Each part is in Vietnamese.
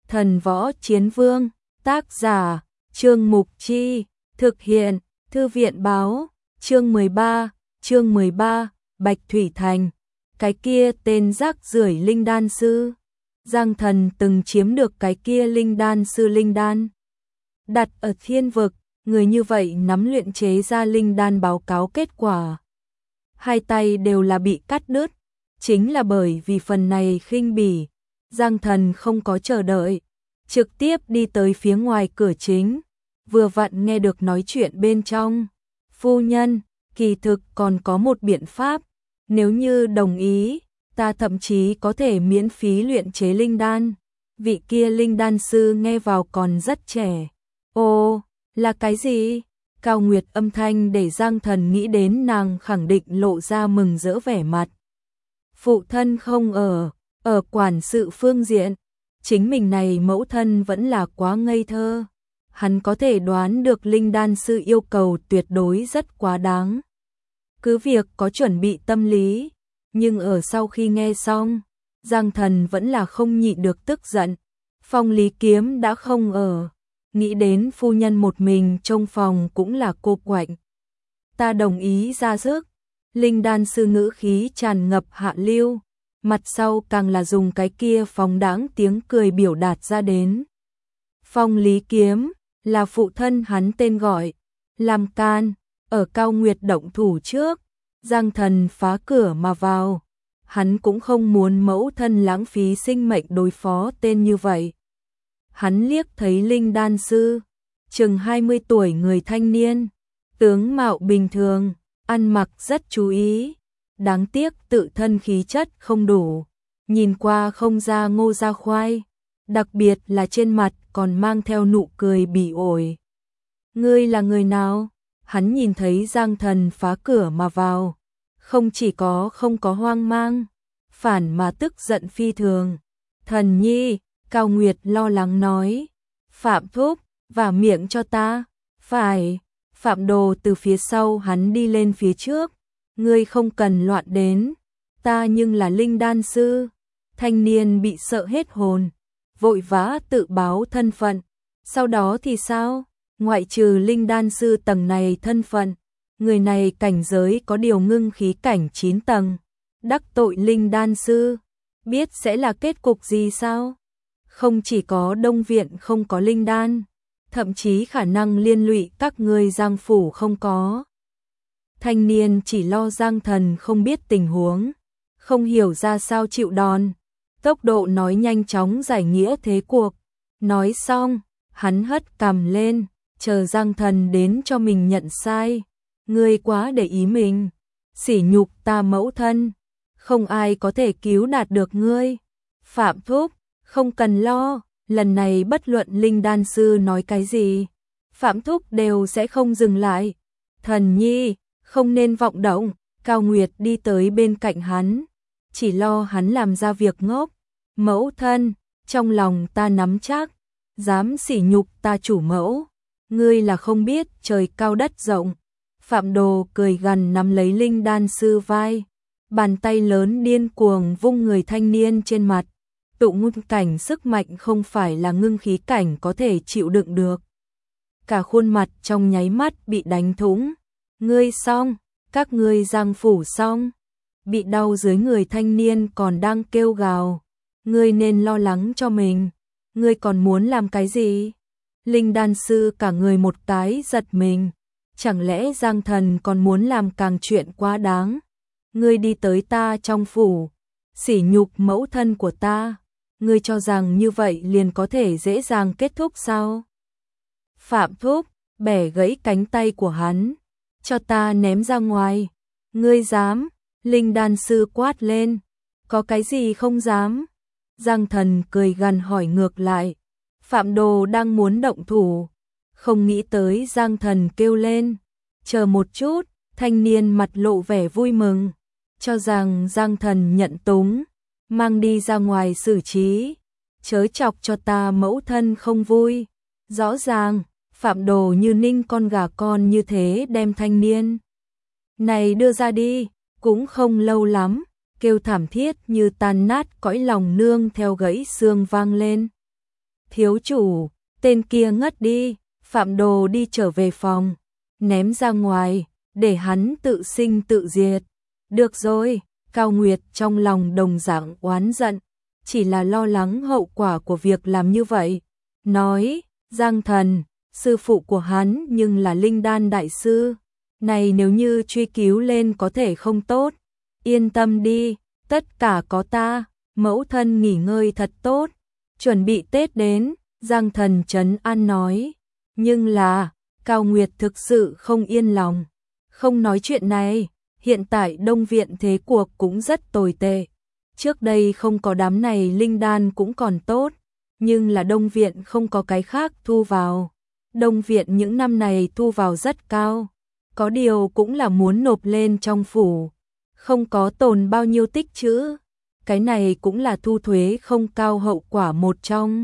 Thần Võ Chiến Vương, tác giả, Trương Mục Chi, thực hiện, Thư viện báo, chương 13, Bạch Thủy Thành. Cái kia tên rác rưởi linh đan sư. Giang Thần từng chiếm được cái kia linh đan sư linh đan. Đặt ở thiên vực, người như vậy nắm luyện chế ra linh đan báo cáo kết quả. Hai tay đều là bị cắt đứt, chính là bởi vì phần này khinh bỉ. Giang Thần không có chờ đợi, trực tiếp đi tới phía ngoài cửa chính, vừa vặn nghe được nói chuyện bên trong. Phu nhân, kỳ thực còn có một biện pháp, nếu như đồng ý, ta thậm chí có thể miễn phí luyện chế linh đan. Vị kia linh đan sư nghe vào còn rất trẻ. Ồ, là cái gì? Cao Nguyệt âm thanh để Giang Thần nghĩ đến nàng khẳng định lộ ra mừng rỡ vẻ mặt. Phụ thân không ở quản sự phương diện, chính mình này mẫu thân vẫn là quá ngây thơ. Hắn có thể đoán được linh đan sư yêu cầu tuyệt đối rất quá đáng. Cứ việc có chuẩn bị tâm lý, nhưng ở sau khi nghe xong, Giang Thần vẫn là không nhịn được tức giận. Phong Lý Kiếm đã không ở, nghĩ đến phu nhân một mình trong phòng cũng là cô quạnh. Ta đồng ý ra sức. Linh đan sư ngữ khí tràn ngập hạ lưu, mặt sau càng là dùng cái kia phóng đãng tiếng cười biểu đạt ra đến. Phong Lý Kiếm là phụ thân hắn tên gọi, làm can, ở Cao Nguyệt động thủ trước, Giang Thần phá cửa mà vào. Hắn cũng không muốn mẫu thân lãng phí sinh mệnh đối phó tên như vậy. Hắn liếc thấy linh đan sư, chừng 20 tuổi người thanh niên, tướng mạo bình thường, ăn mặc rất chú ý, đáng tiếc tự thân khí chất không đủ, nhìn qua không ra ngô ra khoai, đặc biệt là trên mặt còn mang theo nụ cười bỉ ổi. Ngươi là người nào? Hắn nhìn thấy Giang Thần phá cửa mà vào, không chỉ không có hoang mang, phản mà tức giận phi thường. Thần nhi, Cao Nguyệt lo lắng nói, Phạm thúc, vả miệng cho ta. Phải. Phạm Đồ từ phía sau hắn đi lên phía trước, ngươi không cần loạn đến, ta nhưng là linh đan sư. Thanh niên bị sợ hết hồn, vội vã tự báo thân phận. Sau đó thì sao? Ngoại trừ linh đan sư tầng này thân phận, người này cảnh giới có điều ngưng khí cảnh 9 tầng, đắc tội linh đan sư, biết sẽ là kết cục gì sao? Không chỉ có Đông Viện không có linh đan, thậm chí khả năng liên lụy các ngươi Giang phủ không có. Thanh niên chỉ lo Giang Thần không biết tình huống, không hiểu ra sao chịu đòn, tốc độ nói nhanh chóng giải nghĩa thế cuộc. Nói xong, hắn hất cằm lên, chờ Giang Thần đến cho mình nhận sai. Ngươi quá để ý mình, sỉ nhục ta mẫu thân, không ai có thể cứu đạt được ngươi. Phạm thúc, không cần lo, lần này bất luận linh đan sư nói cái gì, Phạm thúc đều sẽ không dừng lại. Thần nhi, không nên vọng động. Cao Nguyệt đi tới bên cạnh hắn, chỉ lo hắn làm ra việc ngốc. Mẫu thân, trong lòng ta nắm chắc, dám sỉ nhục ta chủ mẫu, ngươi là không biết trời cao đất rộng. Phạm Đồ cười gằn nắm lấy linh đan sư vai, bàn tay lớn điên cuồng vung người thanh niên trên mặt. Tụ ngôn cảnh sức mạnh không phải là ngưng khí cảnh có thể chịu đựng được. Cả khuôn mặt trong nháy mắt bị đánh thủng. Ngươi xong, các ngươi Giang phủ xong. Bị đau dưới người thanh niên còn đang kêu gào. Ngươi nên lo lắng cho mình. Ngươi còn muốn làm cái gì? Linh đan sư cả người một cái giật mình. Chẳng lẽ Giang Thần còn muốn làm càng chuyện quá đáng? Ngươi đi tới ta trong phủ, sỉ nhục mẫu thân của ta. Ngươi cho rằng như vậy liền có thể dễ dàng kết thúc sao? Phạm thúc, bẻ gãy cánh tay của hắn, cho ta ném ra ngoài. Ngươi dám? Linh đan sư quát lên. Có cái gì không dám? Giang Thần cười gằn hỏi ngược lại. Phạm Đồ đang muốn động thủ, không nghĩ tới Giang Thần kêu lên. Chờ một chút. Thanh niên mặt lộ vẻ vui mừng, cho rằng Giang Thần nhận túng, mang đi ra ngoài xử trí, chớ chọc cho ta mẫu thân không vui. Rõ ràng, Phạm Đồ như ninh con gà con như thế đem thanh niên này đưa ra đi, cũng không lâu lắm, kêu thảm thiết như tan nát cõi lòng nương theo gãy xương vang lên. Thiếu chủ, tên kia ngất đi, Phạm Đồ đi trở về phòng, ném ra ngoài, để hắn tự sinh tự diệt. Được rồi, Cao Nguyệt trong lòng đồng dạng oán giận, chỉ là lo lắng hậu quả của việc làm như vậy. Nói, Giang Thần, sư phụ của hắn nhưng là linh đan đại sư. Này nếu như truy cứu lên có thể không tốt. Yên tâm đi, tất cả có ta, mẫu thân nghỉ ngơi thật tốt. Chuẩn bị Tết đến, Giang Thần trấn an nói. Nhưng là, Cao Nguyệt thực sự không yên lòng. Không nói chuyện này, hiện tại Đông Viện thế cuộc cũng rất tồi tệ. Trước đây không có đám này linh đan cũng còn tốt, nhưng là Đông Viện không có cái khác thu vào. Đông Viện những năm này thu vào rất cao, có điều cũng là muốn nộp lên trong phủ, không có tồn bao nhiêu tích trữ. Cái này cũng là thu thuế không cao hậu quả một trong.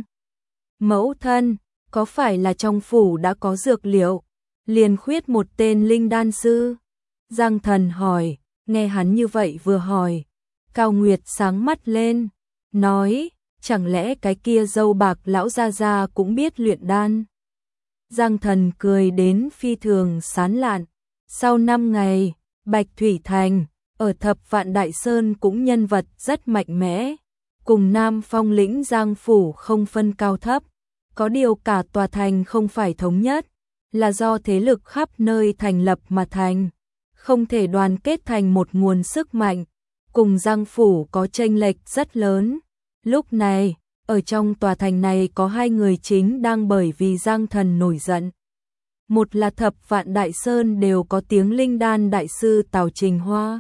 Mẫu thân, có phải là trong phủ đã có dược liệu, liền khuyết một tên linh đan sư? Giang Thần hỏi, nghe hắn như vậy vừa hỏi, Cao Nguyệt sáng mắt lên, nói, chẳng lẽ cái kia dâu bạc lão gia gia cũng biết luyện đan? Giang Thần cười đến phi thường sán lạn. Sau 5 ngày, Bạch Thủy Thành, ở Thập Vạn Đại Sơn cũng nhân vật rất mạnh mẽ, cùng Nam Phong lĩnh Giang Phủ không phân cao thấp, có điều cả tòa thành không phải thống nhất, là do thế lực khắp nơi thành lập mà thành, không thể đoàn kết thành một nguồn sức mạnh, cùng Giang Phủ có chênh lệch rất lớn. Lúc này, ở trong tòa thành này có 2 người chính đang bởi vì Giang Thần nổi giận. Một là Thập Vạn Đại Sơn đều có tiếng linh đan đại sư Tào Trình Hoa.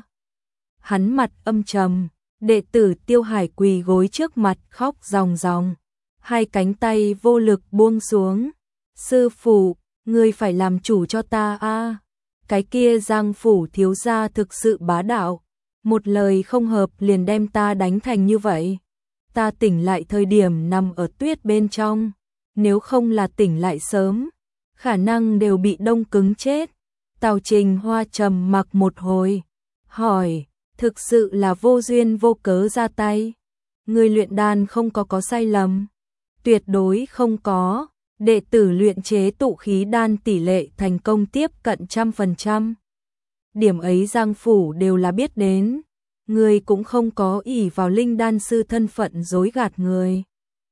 Hắn mặt âm trầm, đệ tử Tiêu Hải quỳ gối trước mặt khóc ròng ròng, 2 cánh tay vô lực buông xuống. Sư phụ, ngươi phải làm chủ cho ta a. Cái kia Giang Phủ thiếu gia thực sự bá đạo, một lời không hợp liền đem ta đánh thành như vậy. Ta tỉnh lại thời điểm nằm ở tuyết bên trong, nếu không là tỉnh lại sớm, khả năng đều bị đông cứng chết. Tào Trình Hoa trầm mặc một hồi, hỏi, thực sự là vô duyên vô cớ ra tay? Người luyện đan không có sai lầm? Tuyệt đối không có, đệ tử luyện chế tụ khí đan tỷ lệ thành công tiếp cận 100%. Điểm ấy Giang Phủ đều là biết đến. Người cũng không có ỷ vào linh đan sư thân phận dối gạt người.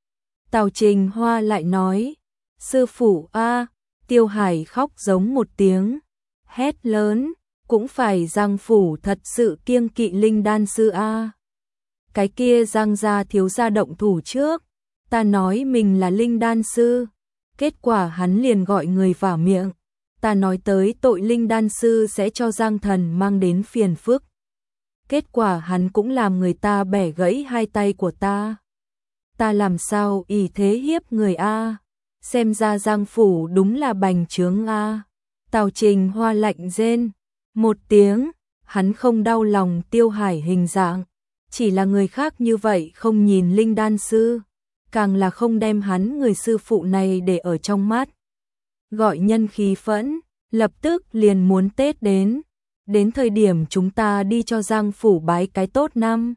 Tào Trình Hoa lại nói, sư phụ a. Tiêu Hải khóc giống một tiếng, hét lớn, cũng phải Giang Phủ thật sự kiêng kỵ linh đan sư a. Cái kia Giang gia thiếu gia động thủ trước, ta nói mình là linh đan sư, kết quả hắn liền gọi người vào miệng, ta nói tới tội linh đan sư sẽ cho Giang Thần mang đến phiền phức. Kết quả hắn cũng làm người ta bẻ gãy 2 tay của ta. Ta làm sao ỷ thế hiếp người a? Xem ra Giang Phủ đúng là bành trướng a. Tào Trình Hoa lạnh rên một tiếng, hắn không đau lòng Tiêu Hải hình dạng, chỉ là người khác như vậy không nhìn linh đan sư, càng là không đem hắn người sư phụ này để ở trong mắt. Gọi nhân khí phẫn, lập tức liền muốn Tết đến thời điểm chúng ta đi cho Giang Phủ bái cái tốt năm.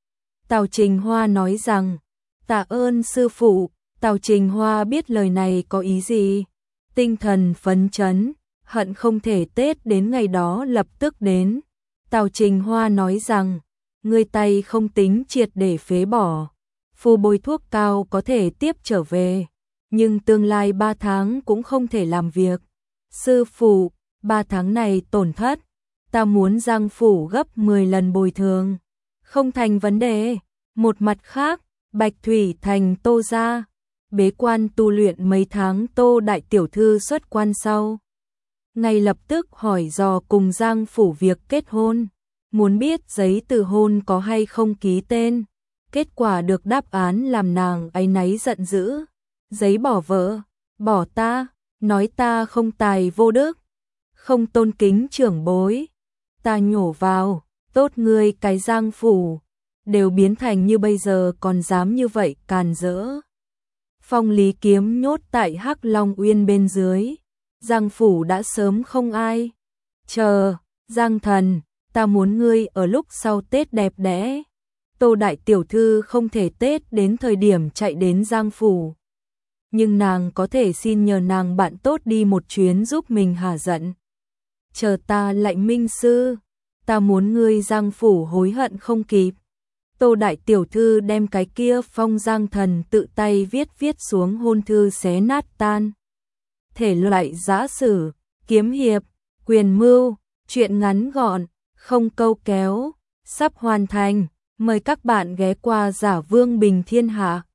Tào Trình Hoa nói rằng, tạ ơn sư phụ. Tào Trình Hoa biết lời này có ý gì, tinh thần phấn chấn, hận không thể Tết đến ngày đó lập tức đến. Tào Trình Hoa nói rằng, ngươi tay không tính triệt để phế bỏ, phù bồi thuốc cao có thể tiếp trở về, nhưng tương lai 3 tháng cũng không thể làm việc. Sư phụ, 3 tháng này tổn thất, ta muốn Giang Phủ gấp 10 lần bồi thường, không thành vấn đề. Một mặt khác, Bạch Thủy Thành Tô gia bế quan tu luyện mấy tháng. Tô đại tiểu thư xuất quan sau, ngay lập tức hỏi dò cùng Giang Phủ việc kết hôn, muốn biết giấy từ hôn có hay không ký tên. Kết quả được đáp án làm nàng áy náy giận dữ. Giấy bỏ vợ, bỏ ta, nói ta không tài vô đức, không tôn kính trưởng bối. Ta nhổ vào, tốt ngươi cái Giang Phủ, đều biến thành như bây giờ còn dám như vậy càn rỡ. Phong Lý Kiếm nhốt tại Hắc Long Uyên bên dưới, Giang Phủ đã sớm không ai. Chờ, Giang Thần, ta muốn ngươi ở lúc sau Tết đẹp đẽ. Tô đại tiểu thư không thể Tết đến thời điểm chạy đến Giang Phủ. nhưng nàng có thể xin nhờ nàng bạn tốt đi một chuyến giúp mình hả giận. Chờ ta lại minh sư, ta muốn ngươi Giang phủ hối hận không kịp. Tô đại tiểu thư đem cái kia phong Giang thần tự tay viết xuống hôn thư xé nát tan. Thể loại giã sử, kiếm hiệp, quyền mưu, truyện ngắn gọn, không câu kéo, sắp hoàn thành. Mời các bạn ghé qua Giả Vương Bình Thiên Hạ.